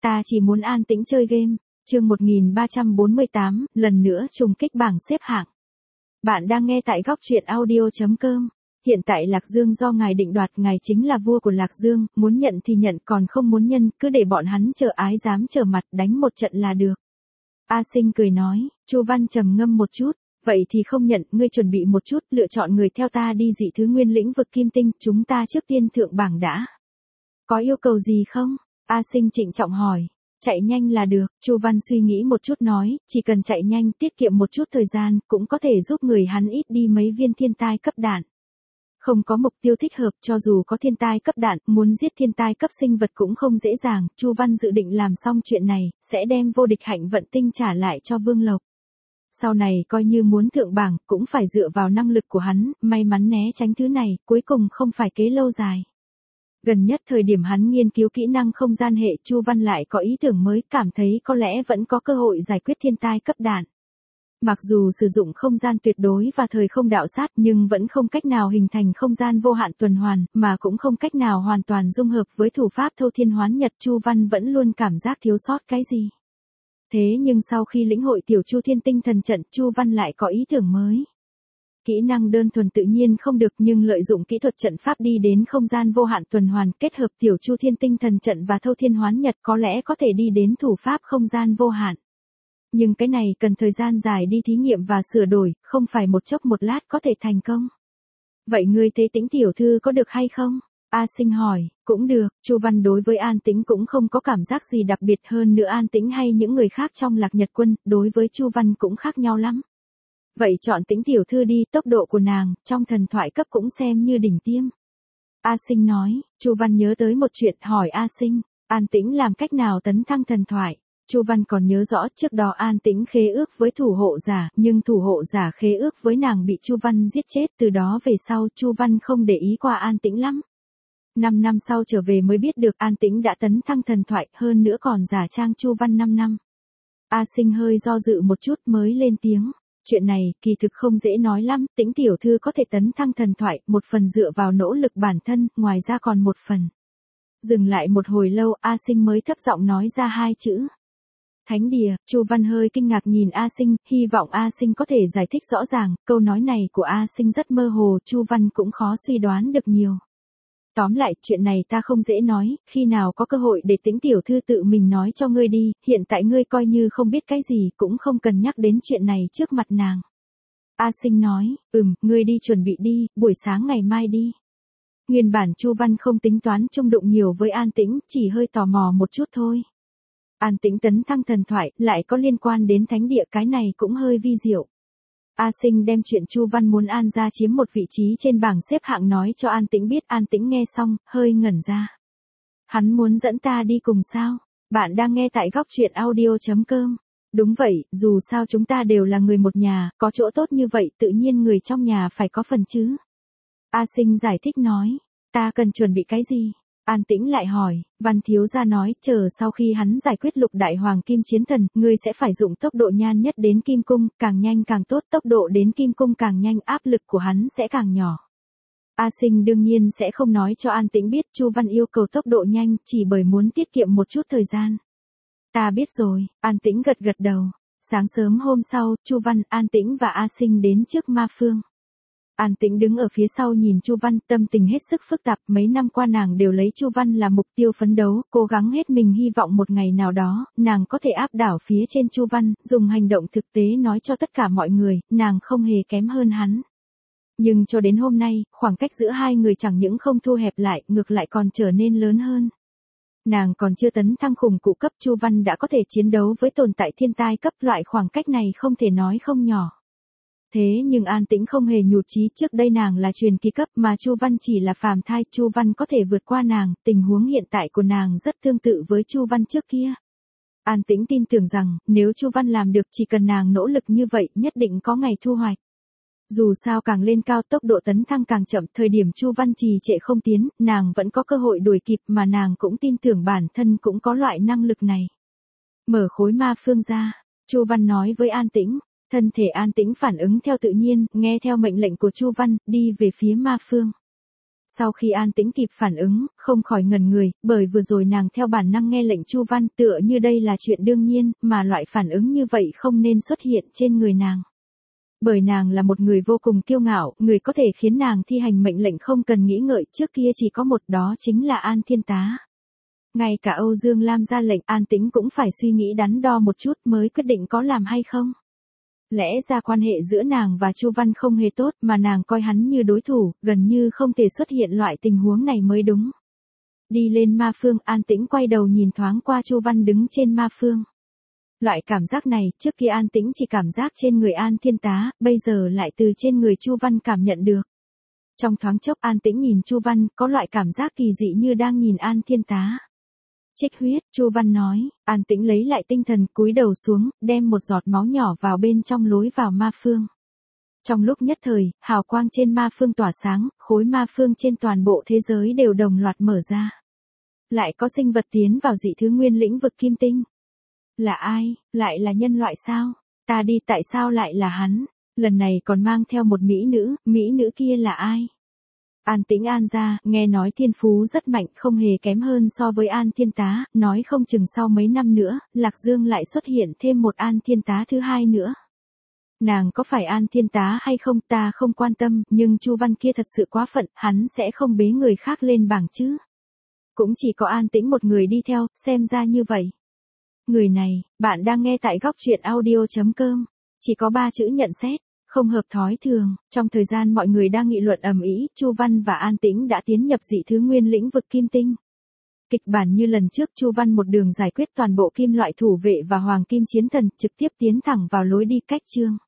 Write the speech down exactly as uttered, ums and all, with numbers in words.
Ta chỉ muốn an tĩnh chơi game. Chương một nghìn ba trăm bốn mươi tám, lần nữa trùng kích bảng xếp hạng. Bạn đang nghe tại góc truyện audio chấm com. Hiện tại Lạc Dương do ngài định đoạt, ngài chính là vua của Lạc Dương, muốn nhận thì nhận, còn không muốn nhân, cứ để bọn hắn chờ ái dám trở mặt đánh một trận là được. A Sinh cười nói. Chu Văn trầm ngâm một chút. Vậy thì không nhận, ngươi chuẩn bị một chút, lựa chọn người theo ta đi dị thứ nguyên lĩnh vực kim tinh, chúng ta trước tiên thượng bảng đã. Có yêu cầu gì không? A Sinh trịnh trọng hỏi. Chạy nhanh là được, Chu Văn suy nghĩ một chút nói, chỉ cần chạy nhanh tiết kiệm một chút thời gian, cũng có thể giúp người hắn ít đi mấy viên thiên tai cấp đạn. Không có mục tiêu thích hợp, cho dù có thiên tai cấp đạn, muốn giết thiên tai cấp sinh vật cũng không dễ dàng, Chu Văn dự định làm xong chuyện này, sẽ đem vô địch hạnh vận tinh trả lại cho Vương Lộc. Sau này coi như muốn thượng bảng, cũng phải dựa vào năng lực của hắn, may mắn né tránh thứ này, cuối cùng không phải kế lâu dài. Gần nhất thời điểm hắn nghiên cứu kỹ năng không gian hệ, Chu Văn lại có ý tưởng mới, cảm thấy có lẽ vẫn có cơ hội giải quyết thiên tai cấp đạn. Mặc dù sử dụng không gian tuyệt đối và thời không đạo sát nhưng vẫn không cách nào hình thành không gian vô hạn tuần hoàn, mà cũng không cách nào hoàn toàn dung hợp với thủ pháp thâu thiên hoán nhật, Chu Văn vẫn luôn cảm giác thiếu sót cái gì. Thế nhưng sau khi lĩnh hội tiểu Chu Thiên Tinh Thần Trận, Chu Văn lại có ý tưởng mới. Kỹ năng đơn thuần tự nhiên không được, nhưng lợi dụng kỹ thuật trận pháp đi đến không gian vô hạn tuần hoàn, kết hợp tiểu Chu Thiên Tinh Thần Trận và thâu thiên hoán nhật, có lẽ có thể đi đến thủ pháp không gian vô hạn. Nhưng cái này cần thời gian dài đi thí nghiệm và sửa đổi, không phải một chốc một lát có thể thành công. Vậy ngươi Tế Tĩnh tiểu thư có được hay không? A Sinh hỏi. Cũng được, Chu Văn đối với An Tĩnh cũng không có cảm giác gì đặc biệt, hơn nữa An Tĩnh hay những người khác trong Lạc Nhật Quân, đối với Chu Văn cũng khác nhau lắm. Vậy chọn Tĩnh tiểu thư đi, tốc độ của nàng, trong thần thoại cấp cũng xem như đỉnh tiêm. A Sinh nói. Chu Văn nhớ tới một chuyện, hỏi A Sinh, An Tĩnh làm cách nào tấn thăng thần thoại? Chu Văn còn nhớ rõ trước đó An Tĩnh khế ước với thủ hộ giả, nhưng thủ hộ giả khế ước với nàng bị Chu Văn giết chết, từ đó về sau Chu Văn không để ý qua An Tĩnh lắm. Năm năm sau trở về mới biết được An Tĩnh đã tấn thăng thần thoại, hơn nữa còn giả trang Chu Văn năm năm. A Sinh hơi do dự một chút mới lên tiếng. Chuyện này, kỳ thực không dễ nói lắm, Tĩnh tiểu thư có thể tấn thăng thần thoại, một phần dựa vào nỗ lực bản thân, ngoài ra còn một phần. Dừng lại một hồi lâu, A Sinh mới thấp giọng nói ra hai chữ. Thánh địa. Chu Văn hơi kinh ngạc nhìn A Sinh, hy vọng A Sinh có thể giải thích rõ ràng, câu nói này của A Sinh rất mơ hồ, Chu Văn cũng khó suy đoán được nhiều. Tóm lại, chuyện này ta không dễ nói, khi nào có cơ hội để Tĩnh tiểu thư tự mình nói cho ngươi đi, hiện tại ngươi coi như không biết cái gì, cũng không cần nhắc đến chuyện này trước mặt nàng. A Sinh nói. Ừm, ngươi đi chuẩn bị đi, buổi sáng ngày mai đi. Nguyên bản Chu Văn không tính toán chung đụng nhiều với An Tĩnh, chỉ hơi tò mò một chút thôi. An Tĩnh tấn thăng thần thoại, lại có liên quan đến thánh địa, cái này cũng hơi vi diệu. A Sinh đem chuyện Chu Văn muốn An gia chiếm một vị trí trên bảng xếp hạng nói cho An Tĩnh biết, An Tĩnh nghe xong, hơi ngẩn ra. Hắn muốn dẫn ta đi cùng sao? Bạn đang nghe tại góc truyện audio chấm com. Đúng vậy, dù sao chúng ta đều là người một nhà, có chỗ tốt như vậy tự nhiên người trong nhà phải có phần chứ. A Sinh giải thích nói. Ta cần chuẩn bị cái gì? An Tĩnh lại hỏi. Văn thiếu gia nói, chờ sau khi hắn giải quyết lục đại hoàng kim chiến thần, ngươi sẽ phải dùng tốc độ nhanh nhất đến kim cung, càng nhanh càng tốt, tốc độ đến kim cung càng nhanh, áp lực của hắn sẽ càng nhỏ. A Sinh đương nhiên sẽ không nói cho An Tĩnh biết Chu Văn yêu cầu tốc độ nhanh, chỉ bởi muốn tiết kiệm một chút thời gian. Ta biết rồi, An Tĩnh gật gật đầu. Sáng sớm hôm sau, Chu Văn, An Tĩnh và A Sinh đến trước Ma Phương. An Tĩnh đứng ở phía sau nhìn Chu Văn, tâm tình hết sức phức tạp, mấy năm qua nàng đều lấy Chu Văn là mục tiêu phấn đấu, cố gắng hết mình hy vọng một ngày nào đó, nàng có thể áp đảo phía trên Chu Văn, dùng hành động thực tế nói cho tất cả mọi người, nàng không hề kém hơn hắn. Nhưng cho đến hôm nay, khoảng cách giữa hai người chẳng những không thu hẹp lại, ngược lại còn trở nên lớn hơn. Nàng còn chưa tấn thăng khủng cụ cấp, Chu Văn đã có thể chiến đấu với tồn tại thiên tai cấp, loại khoảng cách này không thể nói không nhỏ. Thế nhưng An Tĩnh không hề nhụt chí, trước đây nàng là truyền kỳ cấp mà Chu Văn chỉ là phàm thai, Chu Văn có thể vượt qua nàng, tình huống hiện tại của nàng rất tương tự với Chu Văn trước kia. An Tĩnh tin tưởng rằng, nếu Chu Văn làm được, chỉ cần nàng nỗ lực như vậy, nhất định có ngày thu hoạch. Dù sao càng lên cao tốc độ tấn thăng càng chậm, thời điểm Chu Văn trì trệ không tiến, nàng vẫn có cơ hội đuổi kịp, mà nàng cũng tin tưởng bản thân cũng có loại năng lực này. Mở khối ma phương ra, Chu Văn nói với An Tĩnh. Thân thể An Tĩnh phản ứng theo tự nhiên, nghe theo mệnh lệnh của Chu Văn, đi về phía ma phương. Sau khi An Tĩnh kịp phản ứng, không khỏi ngẩn người, bởi vừa rồi nàng theo bản năng nghe lệnh Chu Văn, tựa như đây là chuyện đương nhiên, mà loại phản ứng như vậy không nên xuất hiện trên người nàng. Bởi nàng là một người vô cùng kiêu ngạo, người có thể khiến nàng thi hành mệnh lệnh không cần nghĩ ngợi, trước kia chỉ có một, đó chính là An Thiên Tá. Ngay cả Âu Dương Lam ra lệnh, An Tĩnh cũng phải suy nghĩ đắn đo một chút mới quyết định có làm hay không. Lẽ ra quan hệ giữa nàng và Chu Văn không hề tốt, mà nàng coi hắn như đối thủ, gần như không thể xuất hiện loại tình huống này mới đúng. Đi lên ma phương, An Tĩnh quay đầu nhìn thoáng qua Chu Văn đứng trên ma phương. Loại cảm giác này, trước kia An Tĩnh chỉ cảm giác trên người An Thiên Tá, bây giờ lại từ trên người Chu Văn cảm nhận được. Trong thoáng chốc An Tĩnh nhìn Chu Văn, có loại cảm giác kỳ dị như đang nhìn An Thiên Tá. Trích huyết, Chu Văn nói. An Tĩnh lấy lại tinh thần, cúi đầu xuống, đem một giọt máu nhỏ vào bên trong lối vào ma phương. Trong lúc nhất thời, hào quang trên ma phương tỏa sáng, khối ma phương trên toàn bộ thế giới đều đồng loạt mở ra. Lại có sinh vật tiến vào dị thứ nguyên lĩnh vực kim tinh. Là ai? Lại là nhân loại sao? Ta đi, tại sao lại là hắn? Lần này còn mang theo một mỹ nữ, mỹ nữ kia là ai? An Tĩnh An ra, nghe nói thiên phú rất mạnh, không hề kém hơn so với An Thiên Tá, nói không chừng sau mấy năm nữa, Lạc Dương lại xuất hiện thêm một An Thiên Tá thứ hai nữa. Nàng có phải An Thiên Tá hay không ta không quan tâm, nhưng Chu Văn kia thật sự quá phận, hắn sẽ không bế người khác lên bảng chứ. Cũng chỉ có An Tĩnh một người đi theo, xem ra như vậy. Người này, bạn đang nghe tại góc truyện audio chấm com, chỉ có ba chữ nhận xét. Không hợp thói thường, trong thời gian mọi người đang nghị luận ầm ĩ, Chu Văn và An Tĩnh đã tiến nhập dị thứ nguyên lĩnh vực kim tinh. Kịch bản như lần trước, Chu Văn một đường giải quyết toàn bộ kim loại thủ vệ và hoàng kim chiến thần, trực tiếp tiến thẳng vào lối đi cách chương.